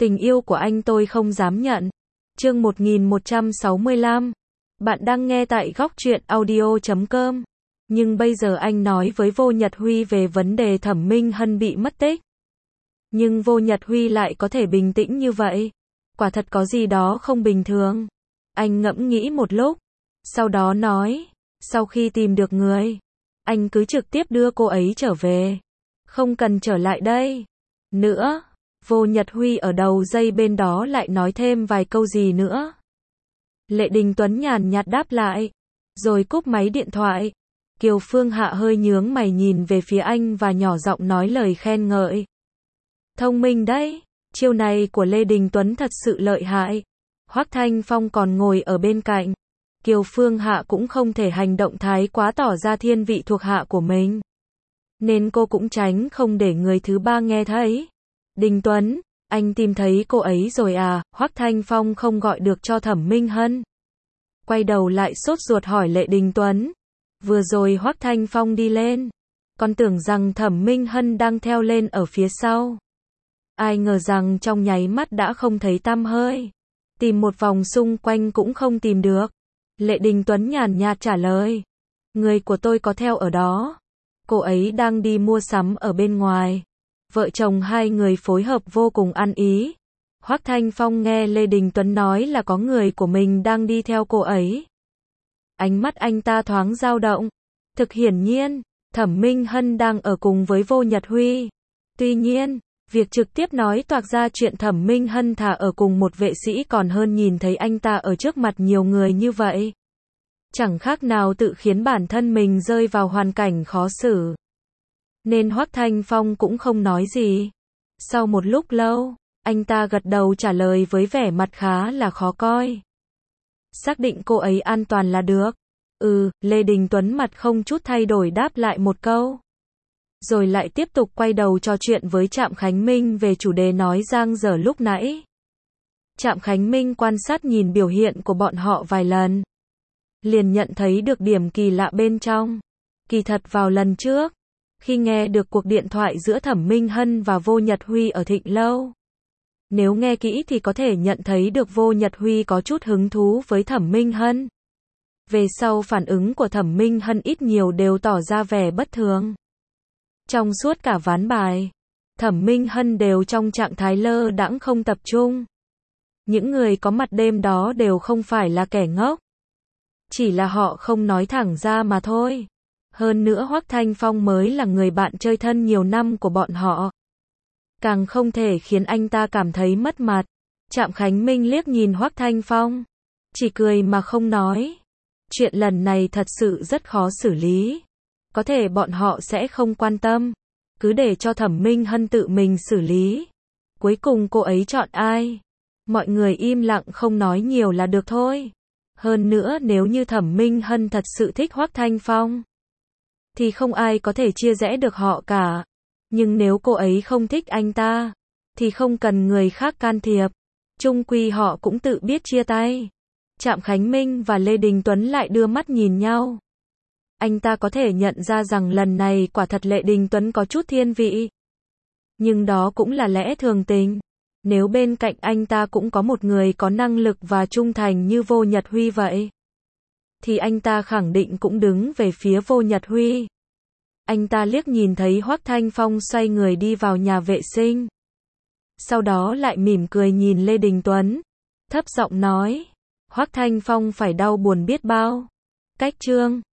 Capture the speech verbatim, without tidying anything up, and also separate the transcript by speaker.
Speaker 1: Tình yêu của anh tôi không dám nhận. Chương một nghìn một trăm sáu mươi lăm. Bạn đang nghe tại góc truyện audio chấm com. Nhưng bây giờ anh nói với Vô Nhật Huy về vấn đề Thẩm Minh Hân bị mất tích. Nhưng Vô Nhật Huy lại có thể bình tĩnh như vậy. Quả thật có gì đó không bình thường. Anh ngẫm nghĩ một lúc. Sau đó nói, sau khi tìm được người, anh cứ trực tiếp đưa cô ấy trở về. Không cần trở lại đây nữa. Vô Nhật Huy ở đầu dây bên đó lại nói thêm vài câu gì nữa. Lệ Đình Tuấn nhàn nhạt đáp lại, rồi cúp máy điện thoại. Kiều Phương Hạ hơi nhướng mày nhìn về phía anh và nhỏ giọng nói lời khen ngợi. Thông minh đấy, chiêu này của Lê Đình Tuấn thật sự lợi hại. Hoắc Thanh Phong còn ngồi ở bên cạnh. Kiều Phương Hạ cũng không thể hành động thái quá tỏ ra thiên vị thuộc hạ của mình. Nên cô cũng tránh không để người thứ ba nghe thấy. Đình Tuấn, anh tìm thấy cô ấy rồi à? Hoắc Thanh Phong không gọi được cho Thẩm Minh Hân. Quay đầu lại sốt ruột hỏi Lệ Đình Tuấn. Vừa rồi Hoắc Thanh Phong đi lên, còn tưởng rằng Thẩm Minh Hân đang theo lên ở phía sau. Ai ngờ rằng trong nháy mắt đã không thấy tăm hơi. Tìm một vòng xung quanh cũng không tìm được. Lệ Đình Tuấn nhàn nhạt trả lời. Người của tôi có theo ở đó. Cô ấy đang đi mua sắm ở bên ngoài. Vợ chồng hai người phối hợp vô cùng ăn ý. Hoắc Thanh Phong nghe Lê Đình Tuấn nói là có người của mình đang đi theo cô ấy. Ánh mắt anh ta thoáng dao động. Thực hiển nhiên, Thẩm Minh Hân đang ở cùng với Vô Nhật Huy. Tuy nhiên, việc trực tiếp nói toạc ra chuyện Thẩm Minh Hân thà ở cùng một vệ sĩ còn hơn nhìn thấy anh ta ở trước mặt nhiều người như vậy. Chẳng khác nào tự khiến bản thân mình rơi vào hoàn cảnh khó xử. Nên Hoắc Thanh Phong cũng không nói gì. Sau một lúc lâu, anh ta gật đầu trả lời với vẻ mặt khá là khó coi. Xác định cô ấy an toàn là được. Ừ, Lê Đình Tuấn mặt không chút thay đổi đáp lại một câu. Rồi lại tiếp tục quay đầu trò chuyện với Trạm Khánh Minh về chủ đề nói giang dở lúc nãy. Trạm Khánh Minh quan sát nhìn biểu hiện của bọn họ vài lần. Liền nhận thấy được điểm kỳ lạ bên trong. Kỳ thật vào lần trước, khi nghe được cuộc điện thoại giữa Thẩm Minh Hân và Vô Nhật Huy ở Thịnh Lâu. Nếu nghe kỹ thì có thể nhận thấy được Vô Nhật Huy có chút hứng thú với Thẩm Minh Hân. Về sau phản ứng của Thẩm Minh Hân ít nhiều đều tỏ ra vẻ bất thường. Trong suốt cả ván bài, Thẩm Minh Hân đều trong trạng thái lơ đãng không tập trung. Những người có mặt đêm đó đều không phải là kẻ ngốc. Chỉ là họ không nói thẳng ra mà thôi. Hơn nữa Hoắc Thanh Phong mới là người bạn chơi thân nhiều năm của bọn họ. Càng không thể khiến anh ta cảm thấy mất mặt. Trạm Khánh Minh liếc nhìn Hoắc Thanh Phong. Chỉ cười mà không nói. Chuyện lần này thật sự rất khó xử lý. Có thể bọn họ sẽ không quan tâm. Cứ để cho Thẩm Minh Hân tự mình xử lý. Cuối cùng cô ấy chọn ai? Mọi người im lặng không nói nhiều là được thôi. Hơn nữa nếu như Thẩm Minh Hân thật sự thích Hoắc Thanh Phong, thì không ai có thể chia rẽ được họ cả. Nhưng nếu cô ấy không thích anh ta, thì không cần người khác can thiệp. Chung quy họ cũng tự biết chia tay. Trạm Khánh Minh và Lê Đình Tuấn lại đưa mắt nhìn nhau. Anh ta có thể nhận ra rằng lần này quả thật Lê Đình Tuấn có chút thiên vị. Nhưng đó cũng là lẽ thường tình. Nếu bên cạnh anh ta cũng có một người có năng lực và trung thành như Vô Nhật Huy vậy, thì anh ta khẳng định cũng đứng về phía Vô Nhật Huy. Anh ta liếc nhìn thấy Hoắc Thanh Phong xoay người đi vào nhà vệ sinh. Sau đó lại mỉm cười nhìn Lê Đình Tuấn. Thấp giọng nói, Hoắc Thanh Phong phải đau buồn biết bao. Cách chương